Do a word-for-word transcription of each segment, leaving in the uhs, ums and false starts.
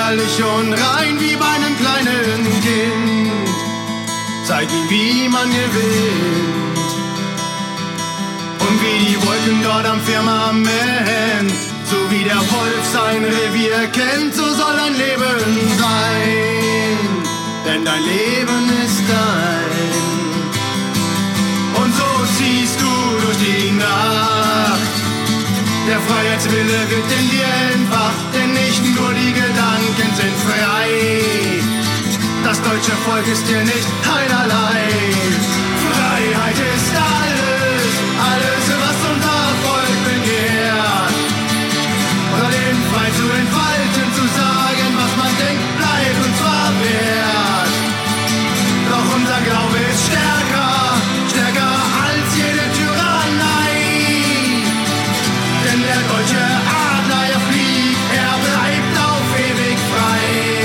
ehrlich und rein wie bei einem kleinen Kind. Zeig ihm, wie man gewinnt. Und wie die Wolken dort am Firmament, so wie der Wolf sein Revier kennt, so soll dein Leben sein. Denn dein Leben ist dein. Und so ziehst du durch die Nacht. Der Freiheitswille wird in dir entfacht, denn nicht nur die Gedanken sind frei. Das deutsche Volk ist dir nicht einerlei. Freiheit ist alles, alles, was unser Volk begehrt. Unser Leben frei zu entfalten, zu sagen, was man denkt, bleibt uns verwehrt. Doch unser Glaube ist stärker, stärker als jede Tyrannei. Denn der deutsche Adler, er fliegt, er bleibt auf ewig frei.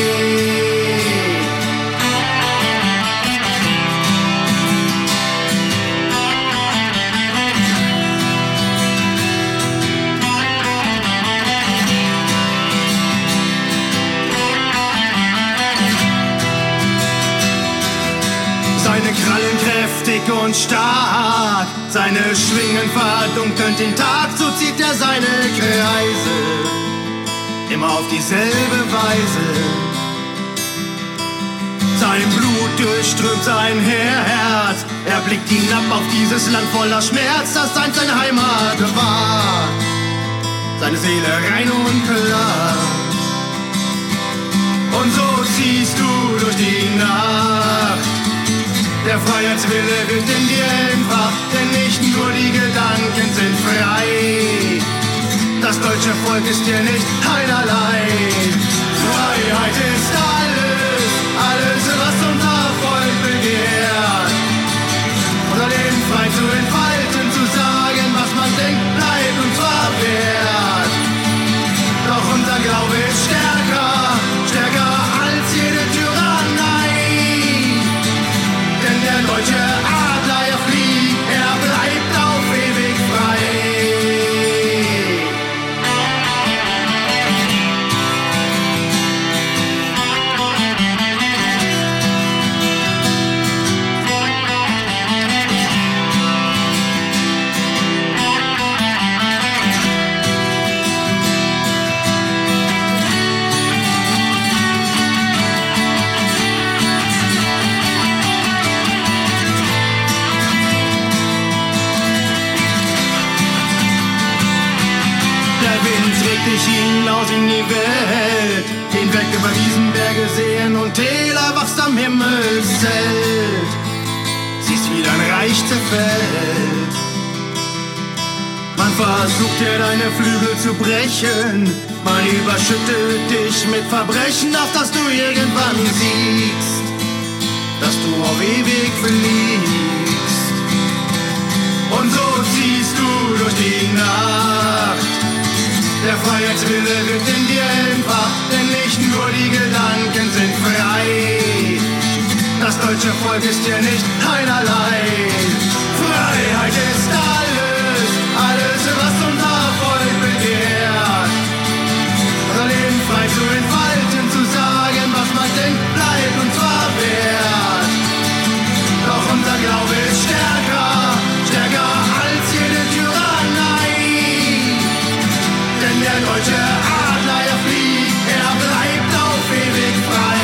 Seine Krallen kräftig und stark, seine Schwingen verdunkeln den Tag, so zieht er seine Kreise, immer auf dieselbe Weise. Sein Blut durchströmt sein Herz, er blickt hinab auf dieses Land voller Schmerz, das einst seine Heimat war, seine Seele rein und klar. Und so ziehst du durch die Nacht. Der Freiheitswille wird in dir entfacht, denn nicht nur die Gedanken sind frei. Das deutsche Volk ist dir nicht einerlei. Freiheit ist alles, alles, was unser Volk begehrt. Unser Leben frei zu entfalten, zu sagen, was man denkt, bleibt uns verwehrt. Doch unser Glaube ist stärker, stärker als jede Tyrannei. Denn der deutsche Adler, er fliegt, er bleibt auf ewig frei. Dich hinaus in die Welt, hinweg über Wiesenberge, Seen und Täler, wachst am Himmelszelt, siehst wie dein Reich zerfällt. Man versucht dir deine Flügel zu brechen, man überschüttet dich mit Verbrechen, auf dass du irgendwann siegst, dass du auf ewig fliegst. Und so ziehst du durch die Nacht. Der Freiheitswille wird in dir entfacht, denn nicht nur die Gedanken sind frei. Das deutsche Volk ist dir nicht einerlei. Freiheit ist alles, alles, was unser Volk begehrt. Unser Leben frei zu entfalten, zu sagen, was man denkt, bleibt uns verwehrt. Doch unser Glaube ist stärker, stärker als jede Tyrannei. Denn der deutsche Adler, er fliegt, er bleibt auf ewig frei.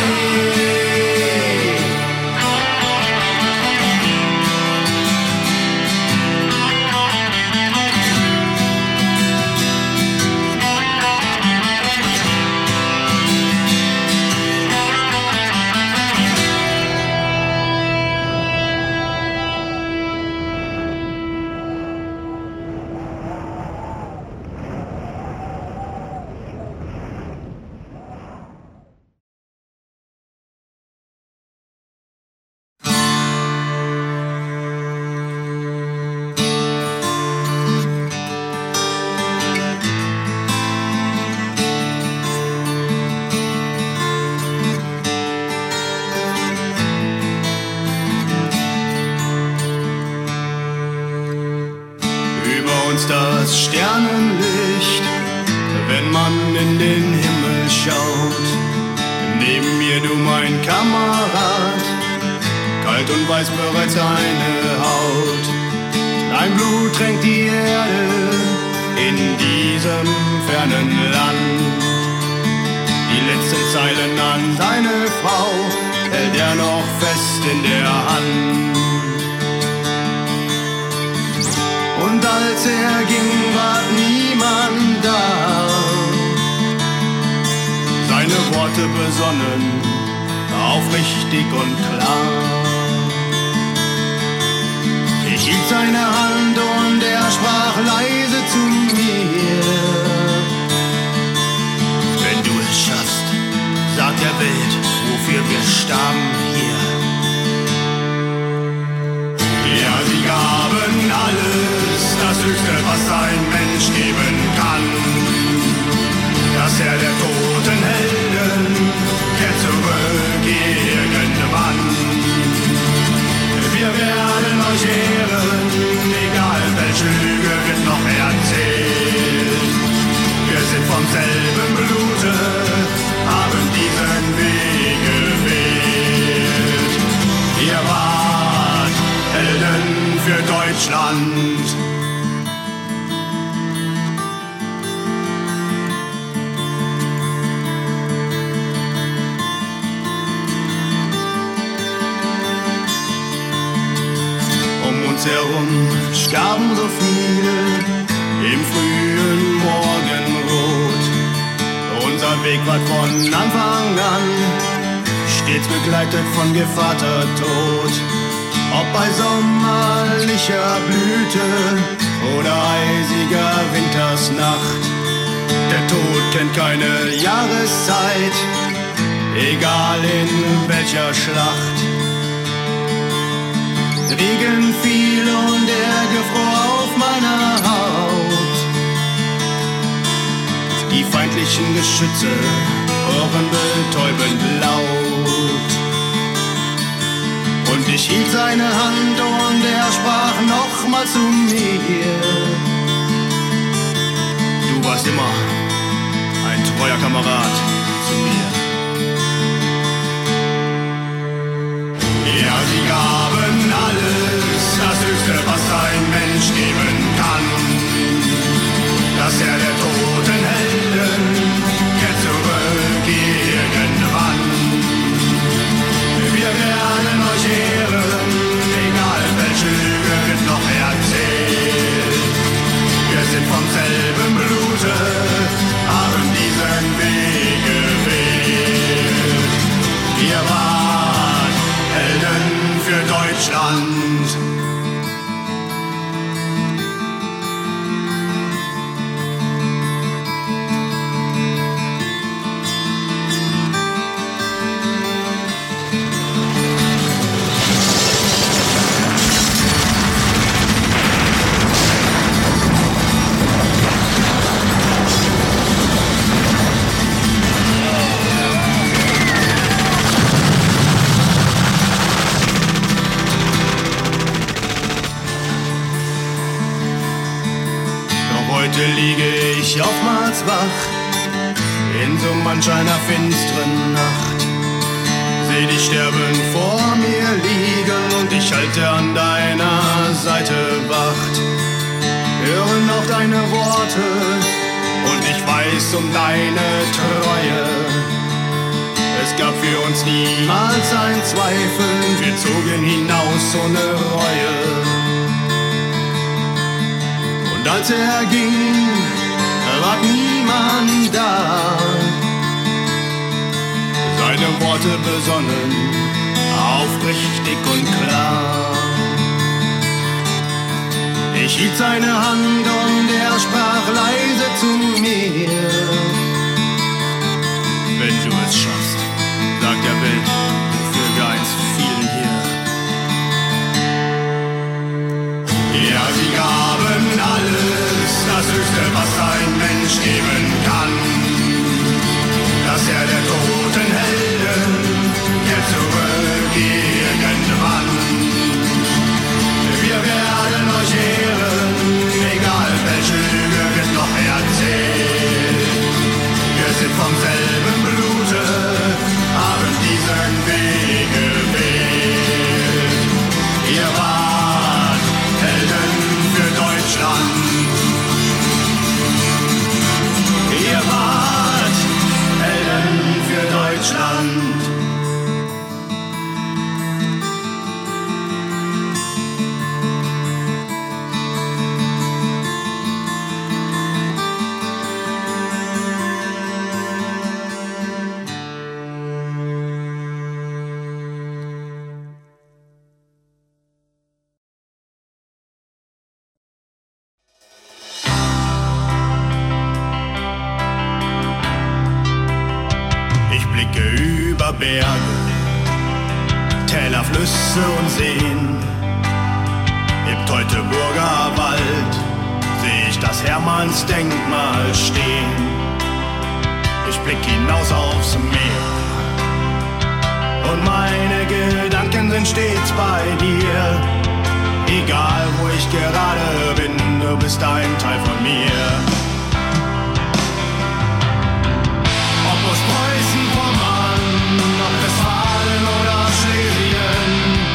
Das Sternenlicht, wenn man in den Himmel schaut, Kamerad. Kalt und weiß bereits deine Haut. Dein Blut tränkt die Erde in diesem fernen Land. Die letzten Zeilen an deine Frau hält er noch fest in der Hand. Und als er ging, war niemand da. Seine Worte besonnen, aufrichtig und klar. Ich hielt seine Hand und er sprach leise zu mir. Wenn du es schaffst, sagt der Welt, wofür wir starben hier. Ja, sie gaben alles, das Höchste, was ein Mensch geben kann. Das Heer der toten Helden kehrt zurück irgendwann. Wir werden euch ehren, egal welche Lüge wird noch erzählt. Wir sind vom selben Blute, haben diesen Weg gewählt. Ihr wart Helden für Deutschland. Herum starben so viele im frühen Morgenrot. Unser Weg war von Anfang an stets begleitet von Gevatertod. Ob bei sommerlicher Blüte oder eisiger Wintersnacht, der Tod kennt keine Jahreszeit, egal in welcher Schlacht. Regen fiel und er gefror auf meiner Haut. Die feindlichen Geschütze rochen betäubend laut. Und ich hielt seine Hand und er sprach nochmal zu mir. Du warst immer ein treuer Kamerad zu mir. Ja, sie gaben alles, das Höchste, was ein Mensch geben kann. Das Heer der toten Helden kehrt zurück irgendwann. Wir werden euch ehren, egal welche Lüge wird noch erzählt. Wir sind vom selben Blute, haben diesen Weg gewählt. Wir wart Helden für Deutschland. Heute liege ich oftmals wach, in so manch einer finsteren Nacht. Seh dich sterben vor mir liegen und ich halte an deiner Seite Wacht. Höre noch deine Worte und ich weiß um deine Treue. Es gab für uns niemals ein Zweifel, wir zogen hinaus ohne Reue. Und als er ging, war niemand da. Seine Worte besonnen, aufrichtig und klar. Ich hielt seine Hand und er sprach leise zu mir. Wenn du es schaffst, sagt der Welt, wofür wir einst fielen hier. Ja, sie gaben alles, das Höchste, was ein Mensch geben kann. Das Heer der toten Helden kehrt zurück irgendwann. Wir werden euch ehren, egal welche Lüge wird noch erzählt. Wir sind vom selben Blute, haben diesen Blicke über Berge, Täler, Flüsse und Seen. Im Teutoburger Wald seh ich das Hermannsdenkmal stehen. Ich blick hinaus aufs Meer und meine Gedanken sind stets bei dir. Egal wo ich gerade bin, du bist ein Teil von mir. Ob aus Preußen, Pommern, Nordrhein-Westfalen oder Schlesien,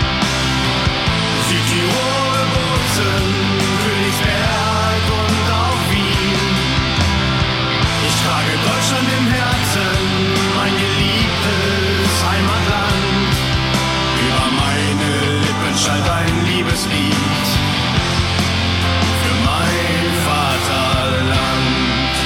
Südtirol, Bozen, Königsberg und auch Wien. Ich trage Deutschland im Herzen, mein geliebtes Heimatland. Über meine Lippen schallt ein Liebeslied für mein Vaterland.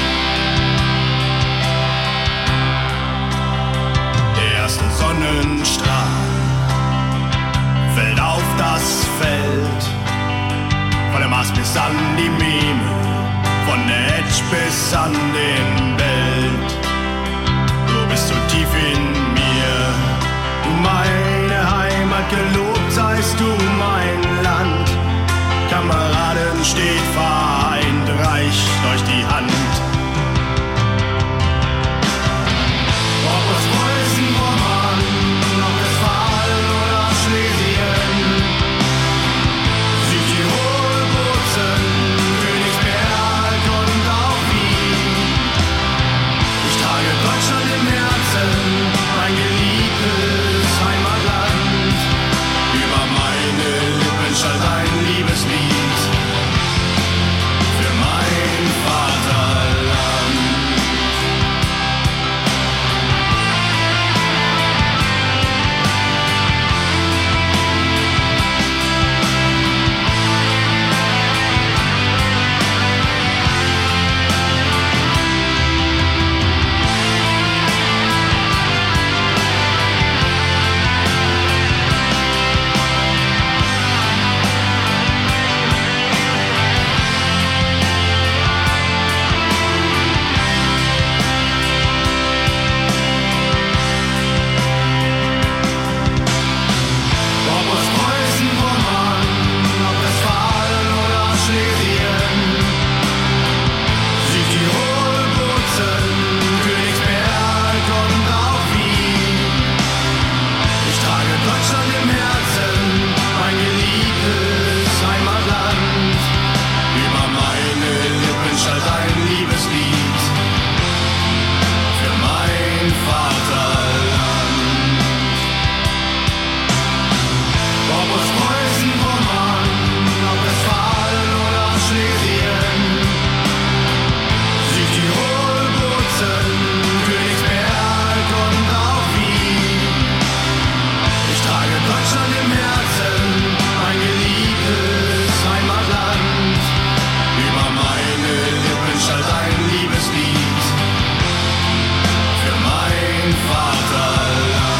Der erste Sonnenstrahl fällt auf das Feld, von der Mast bis an die Meme, von der Edge bis an den Belt. Du bist so tief in mir, du meine Heimat, gelobt seist du mein Land. Kameraden steht vereint, reicht euch die Hand. Ob aus Preußen, Pommern, Nordrhein-Westfalen oder Schlesien, Südtirol, Bozen, Königsberg und auch Wien. Ich trage Deutschland im Herzen, mein geliebtes Heimatland. Über meine Lippen schallt ein Liebeslied für mein Vaterland. Ob aus Preußen, Pommern, Nordrhein-Westfalen oder Schlesien, Südtirol, Bozen, Königsberg und auch Wien. Ich trage Deutschland im Herzen, mein geliebtes Heimatland. Über meine Lippen schallt ein Liebeslied für mein Vaterland. Ob aus Preußen, Pommern, Nordrhein-Westfalen oder Schlesien, Südtirol, Bozen, Königsberg und auch Wien. Ich trage Deutschland im Herzen, mein geliebtes Heimatland. Über meine Lippen schallt ein Liebeslied für mein Vaterland.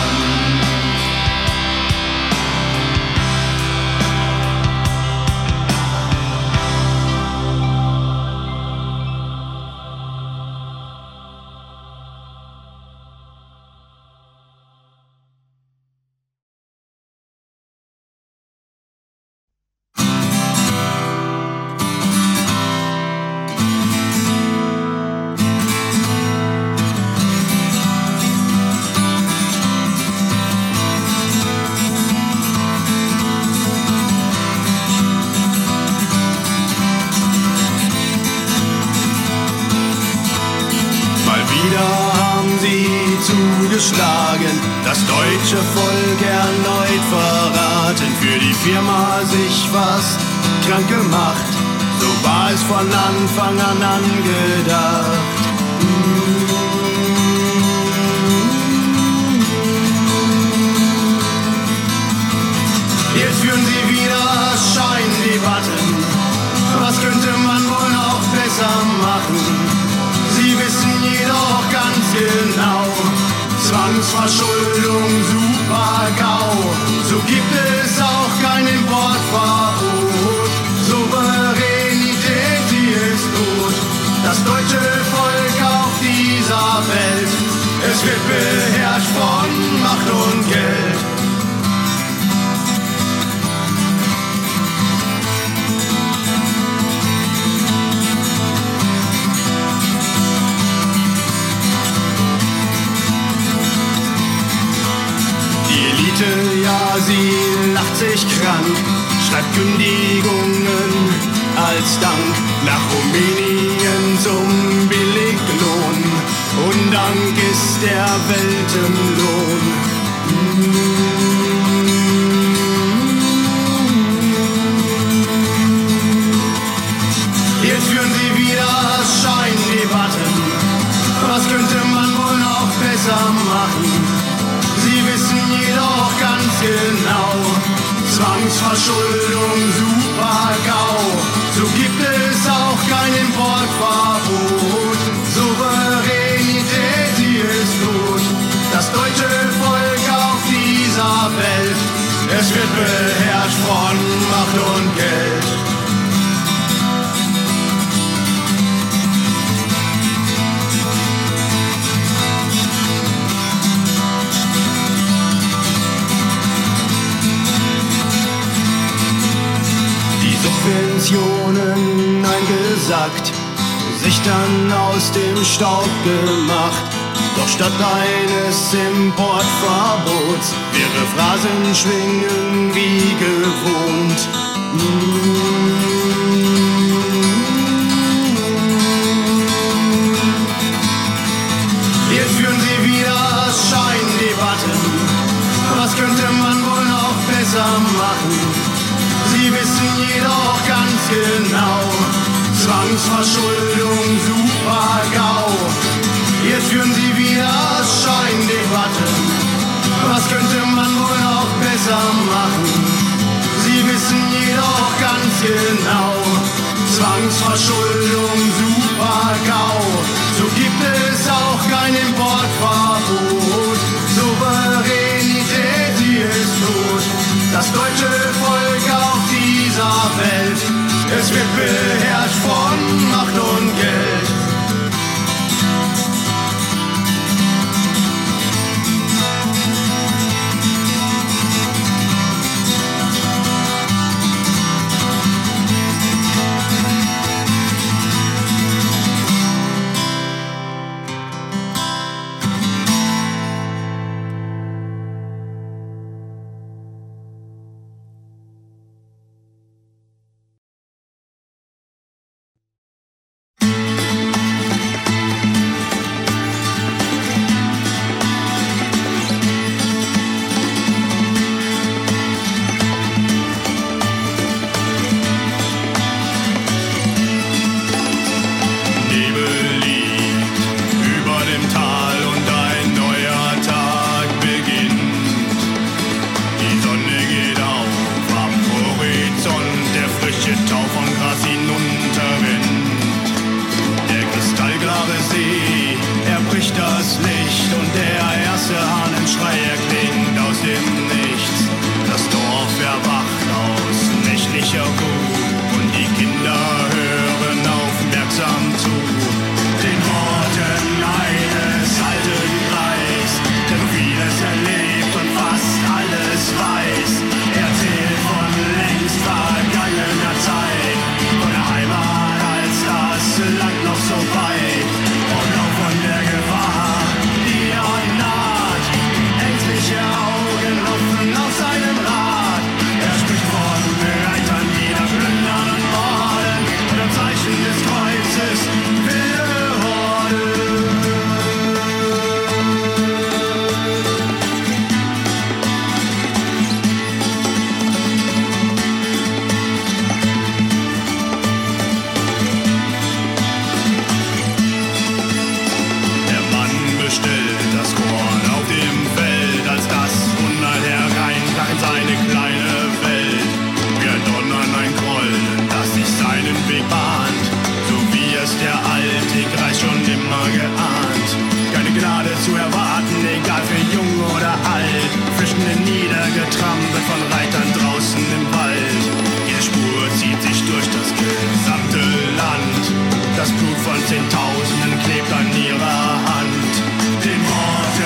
Mal wieder haben sie zugeschlagen, das deutsche Volk erneut verraten, für die Firma sich fast krank gemacht, so war es von Anfang an angedacht. Jetzt führen sie wieder Scheindebatten, was könnte man wohl noch besser machen? Sie wissen jedoch ganz genau, Zwangsverschuldung, Super-GAU, so gibt es auch kein Importverbot. Souveränität, sie ist gut, das deutsche Volk auf dieser Welt, es Es wird beherrscht von Macht und Geld. Die Elite, ja, sie lacht sich krank, schreibt Kündigungen als Dank nach Rumänien zum Billiglohn. Und Dank ist der Weltenlohn. Jetzt führen sie wieder Scheindebatten. Was könnte man wohl noch besser machen? Sie wissen jedoch ganz genau, Zwangsverschuldung, Super-GAU. So gibt es auch kein Importverbot. Souveränität, sie ist tot. Das deutsche Volk auf dieser Welt, es wird beherrscht von Macht und Geld. Subventionen eingesackt, sich dann aus dem Staub gemacht. Doch statt eines Importverbots wäre Phrasenschwingen wie gewohnt. Jetzt führen sie wieder Scheindebatten. Was könnte man wohl noch besser machen? Sie wissen jedoch ganz genau, Zwangsverschuldung, Super-GAU. Jetzt führen sie wieder Scheindebatten. Was könnte man wohl noch besser machen? Sie wissen jedoch ganz genau, Zwangsverschuldung, Super-GAU. So gibt es auch kein Importverbot. Souveränität, sie ist tot. Das deutsche Volk auf dieser Welt, es wird beherrscht von Macht und Geld. Das Blut von Zehntausenden klebt an ihrer Hand. Den Mord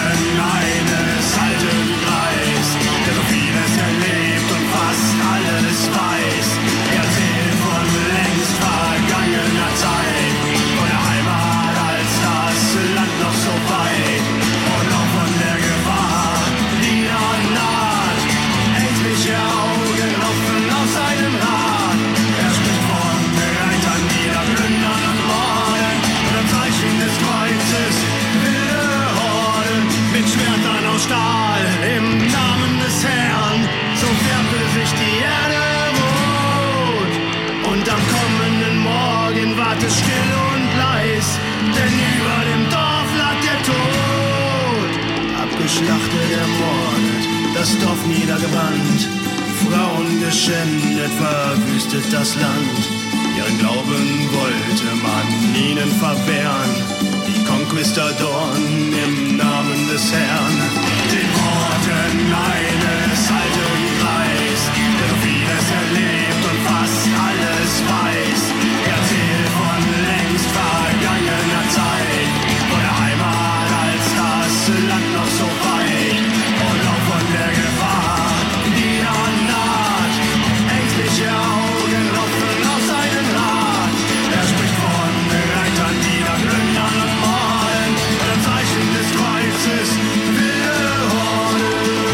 Stahl im Namen des Herrn, so färbte sich die Erde rot. Und am kommenden Morgen ward es still und leis, denn über dem Dorf lag der Tod. Abgeschlachtet, ermordet, das Dorf niedergebrannt, Frauen geschändet, verwüstet das Land. Ihren Glauben wollte man ihnen verwehren, die Konquistadoren im Namen des Herrn. Den Worten eines alten Greis, der so vieles erlebt und fast alles weiß, erzählt von längst vergangener Zeit, von der Heimat als das Land noch so weit und auch von der Gefahr, die dann naht. Ängstliche Augen laufen aus seinem Rat. Er spricht von Reitern, die da plündern und morden, und am Zeichen des Kreuzes wilde Horde.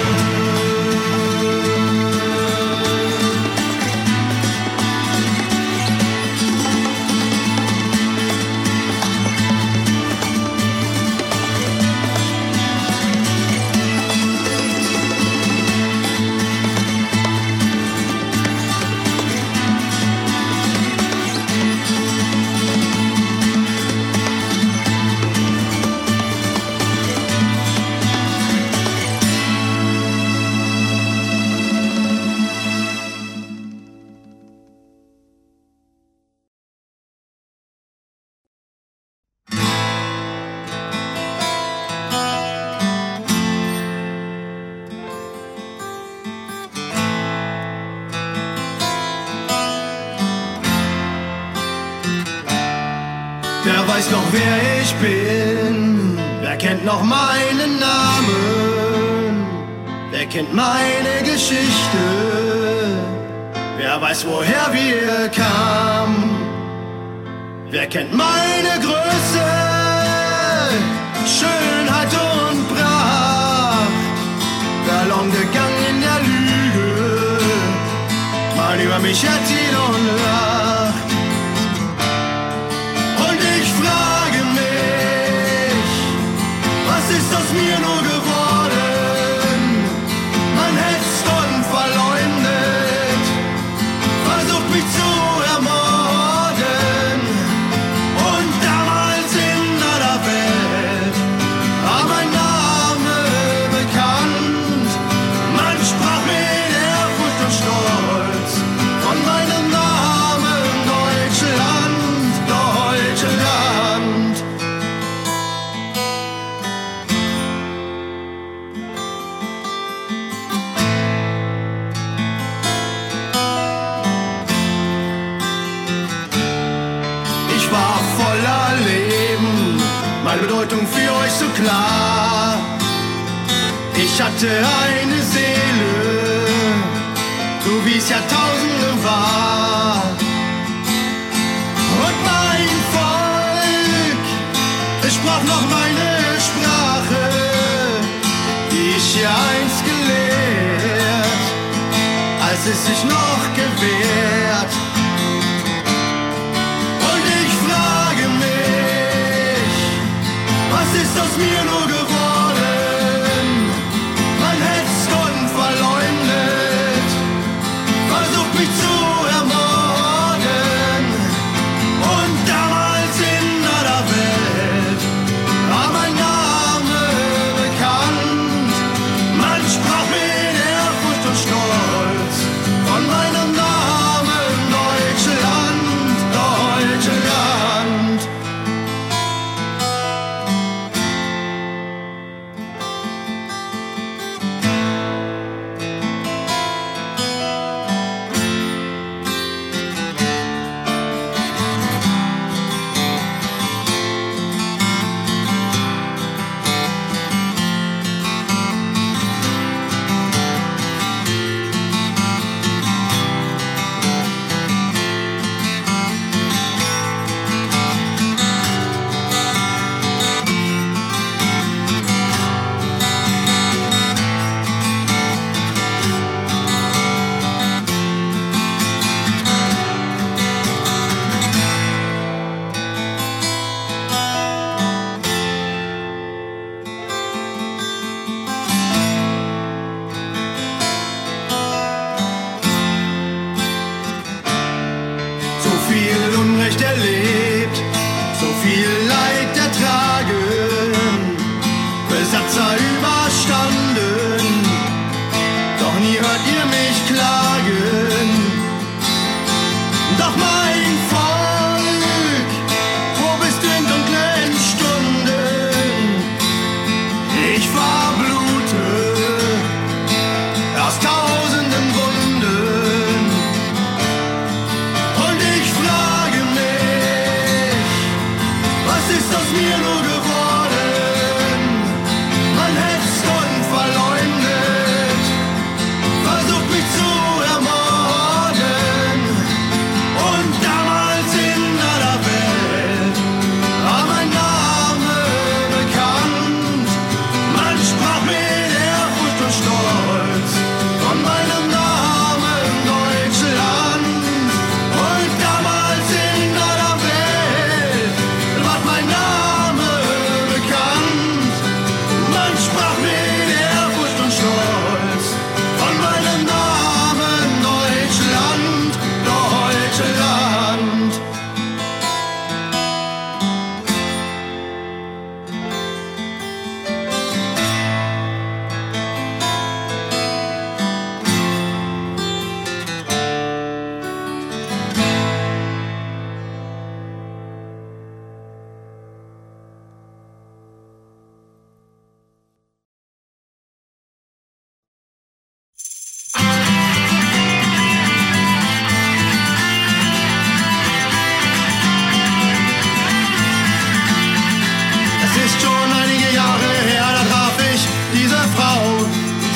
Wer weiß noch, wer ich bin? Wer kennt noch meinen Namen? Wer kennt meine Geschichte? Wer weiß, woher wir kamen? Wer kennt meine Größe, Schönheit und Pracht? Verloren gegangen in der Lüge, mal über mich erzählt und lacht. Ist aus mir nur geworden? Man hetzt und verleumdet, versucht mich zu ermorden. Und damals in aller Welt war mein Name bekannt. Man sprach mit Ehrfurcht und Stolz von meinem Namen Deutschland, Deutschland. Meine Bedeutung für euch so klar. Ich hatte eine Seele, so wie es Jahrtausende war. Und mein Volk, es sprach noch meine Sprache, die ich hier einst gelehrt, als es sich noch gewährt. Und ich frage mich, was ist aus mir nur geworden? Man hetzt und verleumdet, versucht mich zu ermorden. Und damals in aller Welt war mein Name bekannt. Man sprach mit Ehrfurcht und Stolz von meinem Namen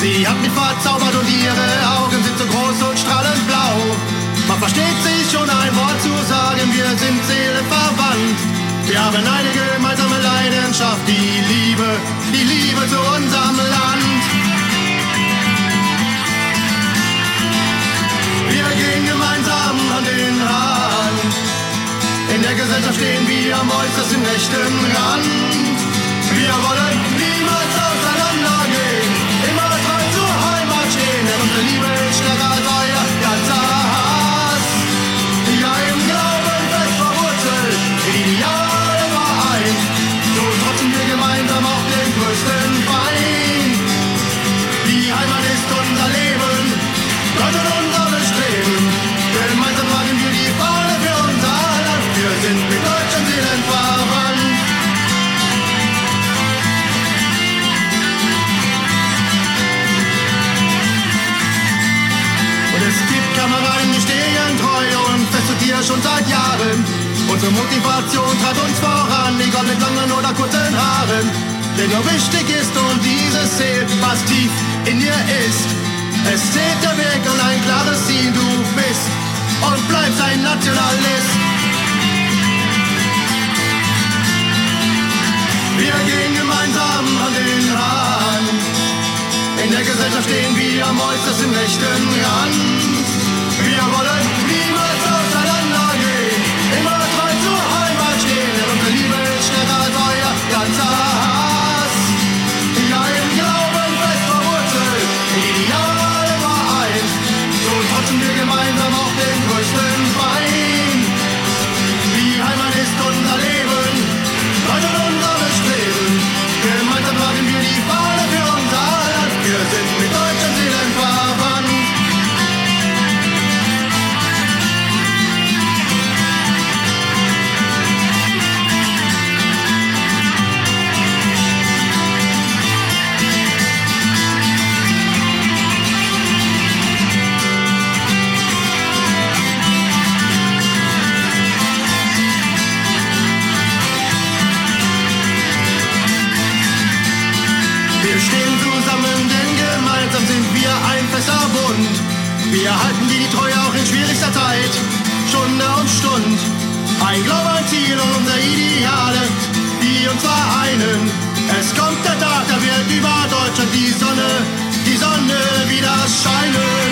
Sie hat mich verzaubert und ihre Augen sind so groß und strahlend blau. Man versteht sich schon ein Wort zu sagen, wir sind seelenverwandt. Wir haben eine gemeinsame Leidenschaft, die Liebe, die Liebe zu unserem Land. Wir gehen gemeinsam Hand in Hand. In der Gesellschaft stehen wir am äußersten rechten Rand. Wir wollen niemals auseinandergehen, immer treu zur Heimat stehen, denn unsere Liebe ist stärker als euer ganzer Hass. Ja, im Glauben fest verwurzelt, in Ideale vereint, so trotzen wir gemeinsam auch den größten Feind. Die Heimat ist unser Leben, Gott und unser Bestreben. Gemeinsam tragen wir die Fahne für unser Land, wir sind mit deutschen Seelen verwandt. Es gibt Kameraden, die stehen treu und fest zu dir schon seit Jahren. Unsere Motivation treibt uns voran, egal mit langen oder kurzen Haaren. Denn nur wichtig ist und dieses zählt, was tief in dir ist. Es zählt der Weg und ein klares Ziel, du bist und bleibst ein Nationalist. Wir gehen gemeinsam Hand in Hand. In der Gesellschaft stehen wir am äußersten rechten Rand. Wir wollen niemals auseinandergehen, immer treu zur Heimat stehen, denn unsere Liebe ist stärker als euer ganzer Hass. Ja, im Glauben fest verwurzelt, in Ideale vereint, so trotzen wir gemeinsam auch den größten Feind. Die Heimat ist unser Leben, Gott und unser Bestreben. Gemeinsam tragen wir die Fahne für unser Land, wir sind mit deutschen Seelen verwandt. Wir stehen zusammen, denn gemeinsam sind wir ein fester Bund. Wir halten die Treue auch in schwierigster Zeit, Stunde und Stund. Ein Glaube, ein Ziel und unsere Ideale, die uns vereinen. Es kommt der Tag, da wird über Deutschland die Sonne, die Sonne wieder scheinen.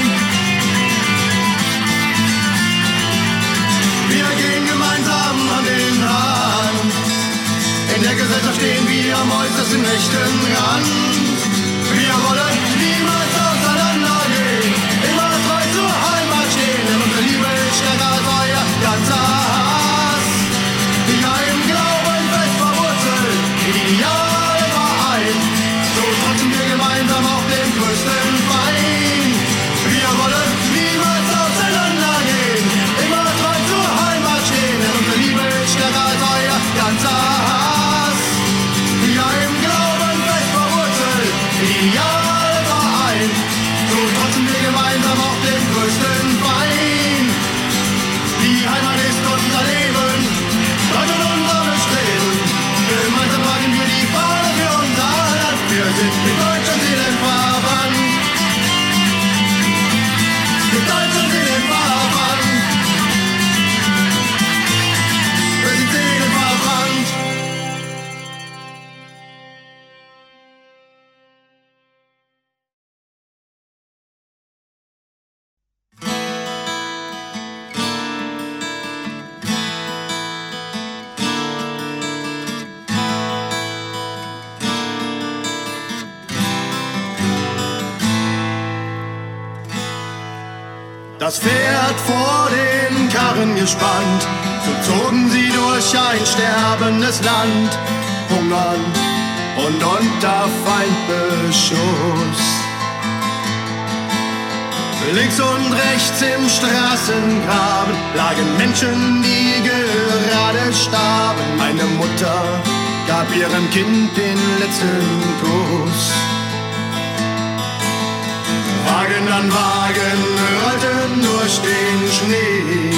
Wir gehen gemeinsam Hand in Hand. In der Gesellschaft stehen wir am äußersten rechten Rand. Wir wollen niemals auseinandergehen, immer treu zur Heimat stehen, denn unsere Liebe ist stärker als euer ganzer Hass. Ja, im Glauben fest verwurzelt, in Ideale vereint, so trotzen wir gemeinsam auch den größten Feind. Wir wollen niemals auseinandergehen, immer treu zur Heimat stehen, denn unsere Liebe ist stärker als euer ganzer Hass. Ja, im Glauben fest verwurzelt, in Ideale vereint, so trotzen wir gemeinsam auch den größten Feind. Die Heimat ist unser Leben, Gott und unser Bestreben. Gemeinsam tragen wir die Fahne für unser Land, wir sind mit deutschen Seelen verwandt. Mit deutschen Seelen verwandt. Wir sind seelenverwandt. Das Pferd vor den Karren gespannt, so zogen sie durch ein sterbendes Land, hungern und unter Feindbeschuss. Links und rechts im Straßengraben lagen Menschen, die gerade starben. Eine Mutter gab ihrem Kind den letzten Kuss. Wagen an Wagen rollten durch den Schnee,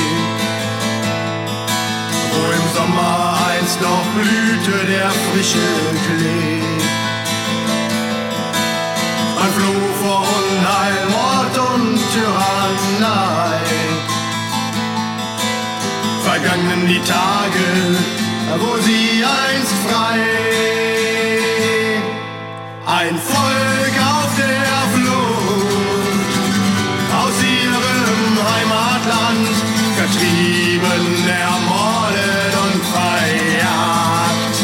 wo im Sommer einst noch blühte der frische Klee. Man floh vor Unheil, Mord und Tyrannei. Vergangen die Tage, wo sie einst frei. Ein Volk auf der Flucht aus ihrem Heimatland, vertrieben, ermordet und verjagt.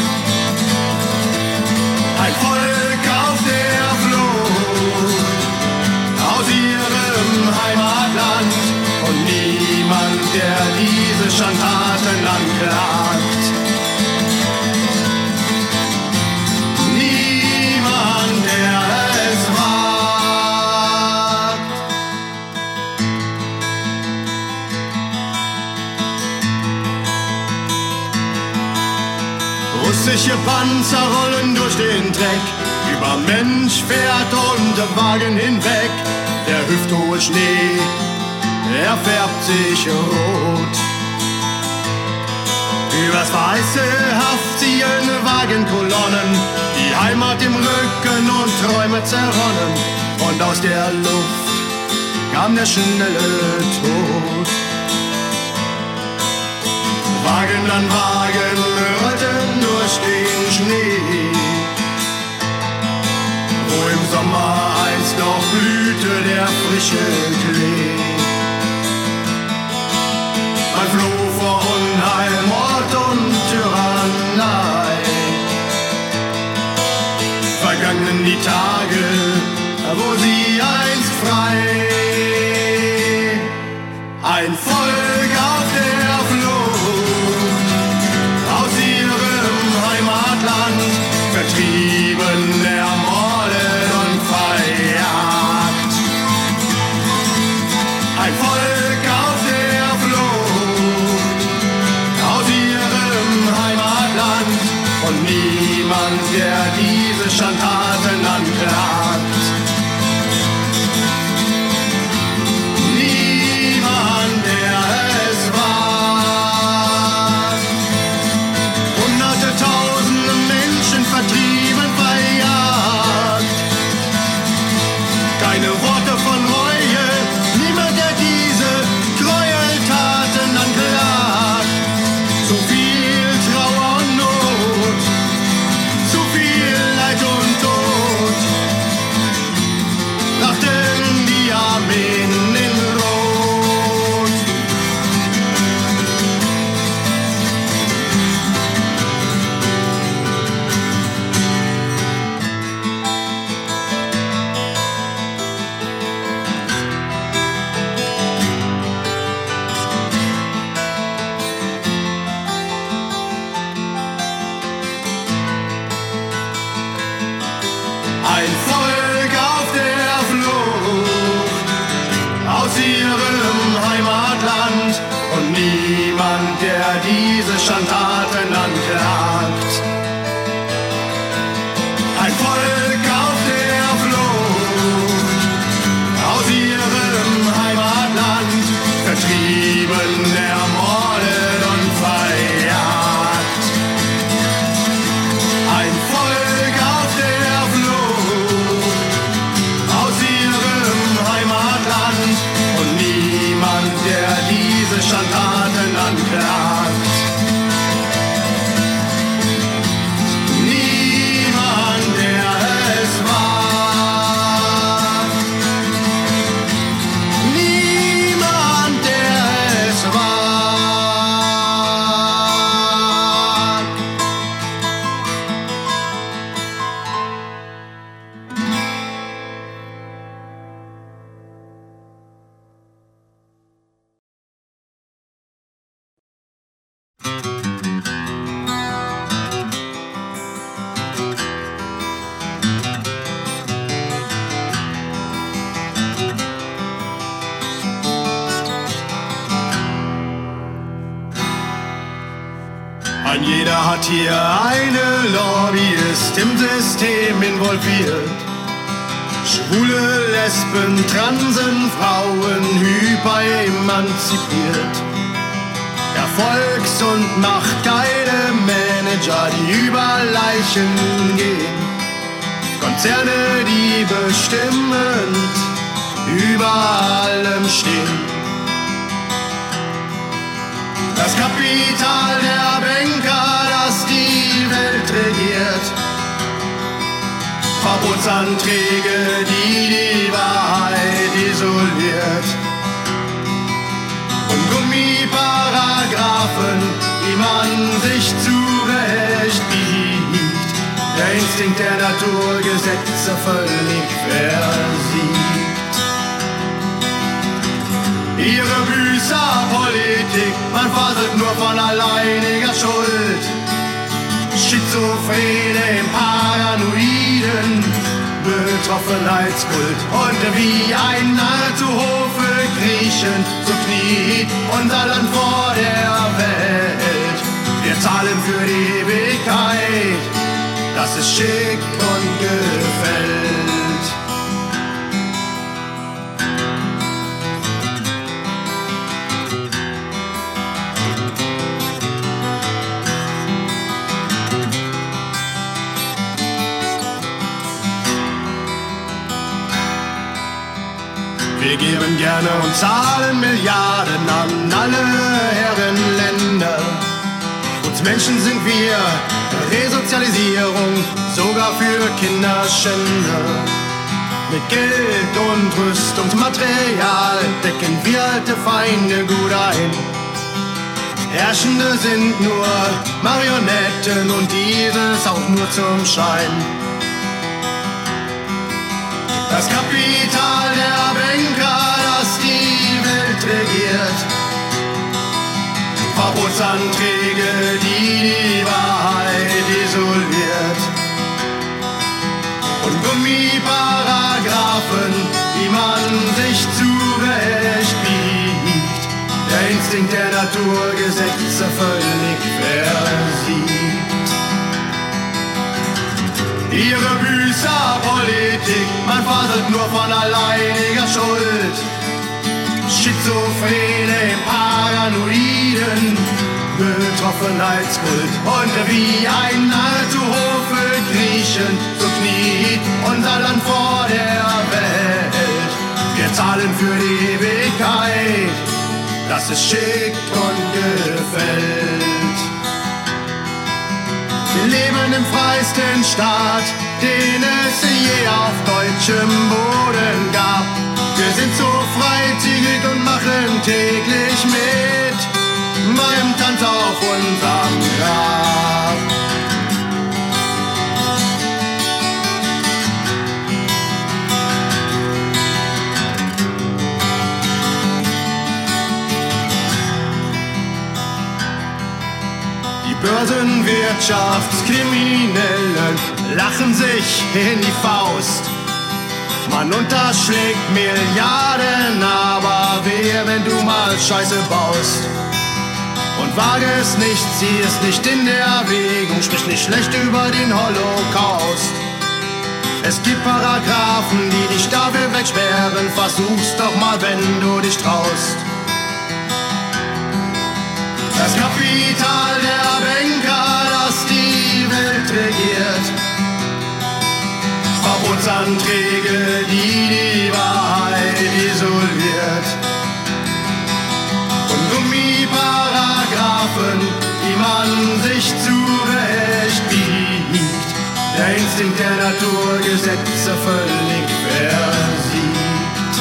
Ein Volk auf der Flucht aus ihrem Heimatland und niemand, der diese Schandtaten anklagt. Niemand, der es wagt. Russische Panzer rollen durch den Dreck, über Mensch, Pferd und Wagen hinweg. Der hüfthohe Schnee, er färbt sich rot. Übers weiße Haft ziehen Wagenkolonnen, die Heimat im Rücken und Träume zerronnen. Und aus der Luft kam der schnelle Tod. Wagen an Wagen rollten durch den Schnee, wo im Sommer einst noch blühte der frische Klee. Man floh vor Unheil, Mord und Tyrannei. Vergangen die Tage, wo sie einst frei. Ein Volk auf der Flucht aus ihrem Heimatland, vertrieben, ermordet und verjagt. Ein Volk auf der Flucht aus ihrem Heimatland und niemand, der diese Schandtaten anklagt. Niemand, der es wagt. Hunderte, tausende Menschen vertrieben, verjagt. Keine Worte von Reue, niemand, der diese Gräueltaten anklagt. So viel Trauer und Not, zu viel Leid und Tod, lachten die Armeen in Rot. Ein Volk auf der Flucht aus ihrem Heimatland und niemand, der diese Schandtaten anklagt. Ein Volk auf der Flucht aus ihrem Heimatland, vertrieben, ermordet und verjagt. Ein Volk auf der Flucht aus ihrem Heimatland und niemand, der diese Schandtaten anklagt. Niemand, der es wagt. Niemand, der es wagt. Ein jeder hat hier eine Lobby, ist im System involviert. Schwule, Lesben, Transen, Frauen, hyperemanzipiert. Erfolgs- und machtgeile Manager, die über Leichen gehen. Konzerne, die bestimmend über allem stehen. Das Kapital der Banker, das die Welt regiert. Verbotsanträge, die die Wahrheit isoliert. Und Gummiparagraphen, die man sich zurecht biegt. Der Instinkt der Naturgesetze völlig versiegt. Ihre Büßerpolitik, man faselt nur von alleiniger Schuld. Schizophrene im paranoiden Betroffenheitskult. Und wie ein Narr zu Hofe kriechen, so kniet unser Land vor der Welt. Wir zahlen für die Ewigkeit, dass es schick und gefällt. Wir geben gerne und zahlen Milliarden an alle Herrenländer. Uns Menschen sind wir, Resozialisierung, sogar für Kinderschänder. Mit Geld und Rüstungsmaterial decken wir alte Feinde gut ein. Herrschende sind nur Marionetten und dieses auch nur zum Schein. Das Kapital der Banker, das die Welt regiert. Verbotsanträge, die die Wahrheit isoliert. Und Gummiparagraphen, die man sich zurecht biegt. Der Instinkt der Naturgesetze völlig versiegt. Ihre Büßerpolitik, man faselt nur von alleiniger Schuld. Schizophrene im paranoiden Betroffenheitskult. Und wie ein Narr zu Hofe kriechen, so kniet unser Land vor der Welt. Wir zahlen für die Ewigkeit, dass es schick und gefällt. Wir leben im freisten Staat, den es je auf deutschem Boden gab. Wir sind so freizügig und machen täglich mit beim Tanz auf unserem Grab. Die Börsenwirtschaftskriminellen lachen sich in die Faust. Man unterschlägt Milliarden, aber wehe, wenn du mal Scheiße baust. Und wage es nicht, zieh es nicht in Erwägung, sprich nicht schlecht über den Holocaust. Es gibt Paragraphen, die dich dafür wegsperren, versuch's doch mal, wenn du dich traust. Das Kapital der Banker, das die Welt regiert. Verbotsanträge, die die Wahrheit isoliert. Und Gummiparagraphen, die man sich zurecht biegt. Der Instinkt der Naturgesetze völlig versiegt.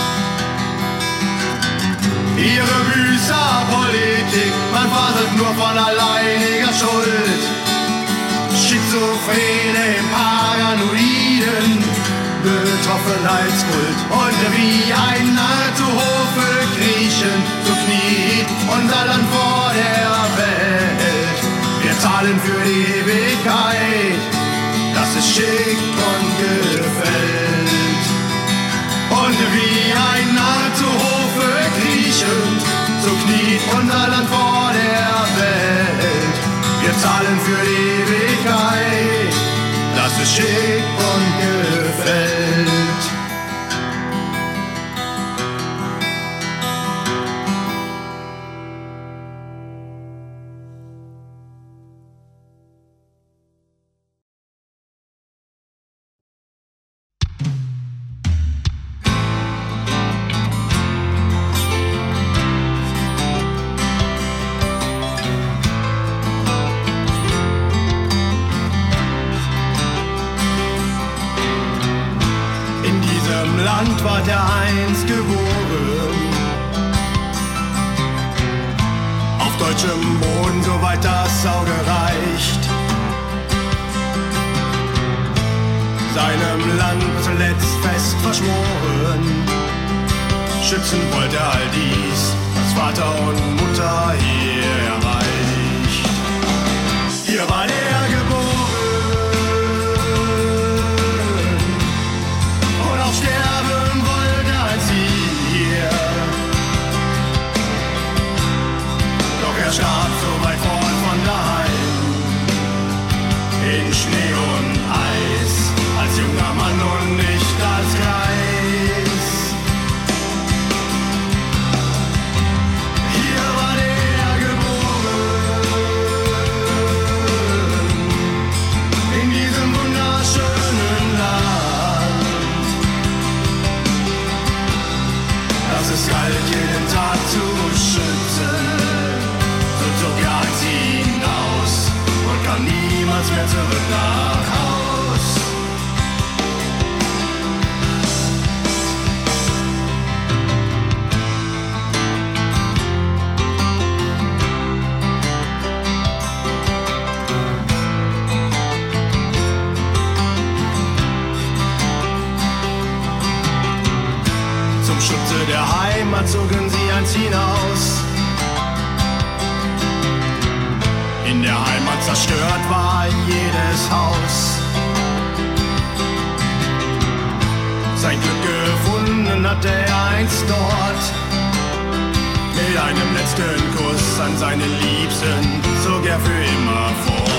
Ihre Büßerpolitik, man faselt nur von alleiniger Schuld. Schizophrene im paranoiden Betroffenheitskult. Und wie ein Narr zu Hofe kriechen, so kniet unser Land vor der Welt. Wir zahlen für die Ewigkeit, dass es schick und gefällt. Und wie ein Narr zu Hofe kriechend, so kniet unser Land vor der Welt. Wir zahlen für die Ewigkeit, dass es schick und gefällt. Land ward er einst geboren. Auf deutschem Boden, soweit das Auge reicht. Seinem Land zuletzt fest verschworen. Schützen wollte er all dies, was Vater und Mutter hier erreicht. Hier war er geboren und auch sterben wollte als hier. Doch er starb so weit fort von daheim, in Schnee und Eis, als junger Mann und nicht als Greis. Hier war er geboren, in diesem wunderschönen Land. Das es galt, jeden Tag zu schützen, so zog er als hinaus und kam niemals mehr zurück nach Haus. Zum Schutze der Heimat zogen sie einst hinaus. In der Heimat zerstört war jedes Haus. Sein Glück gefunden hatte er einst dort. Mit einem letzten Kuss an seinen Liebsten zog er für immer fort.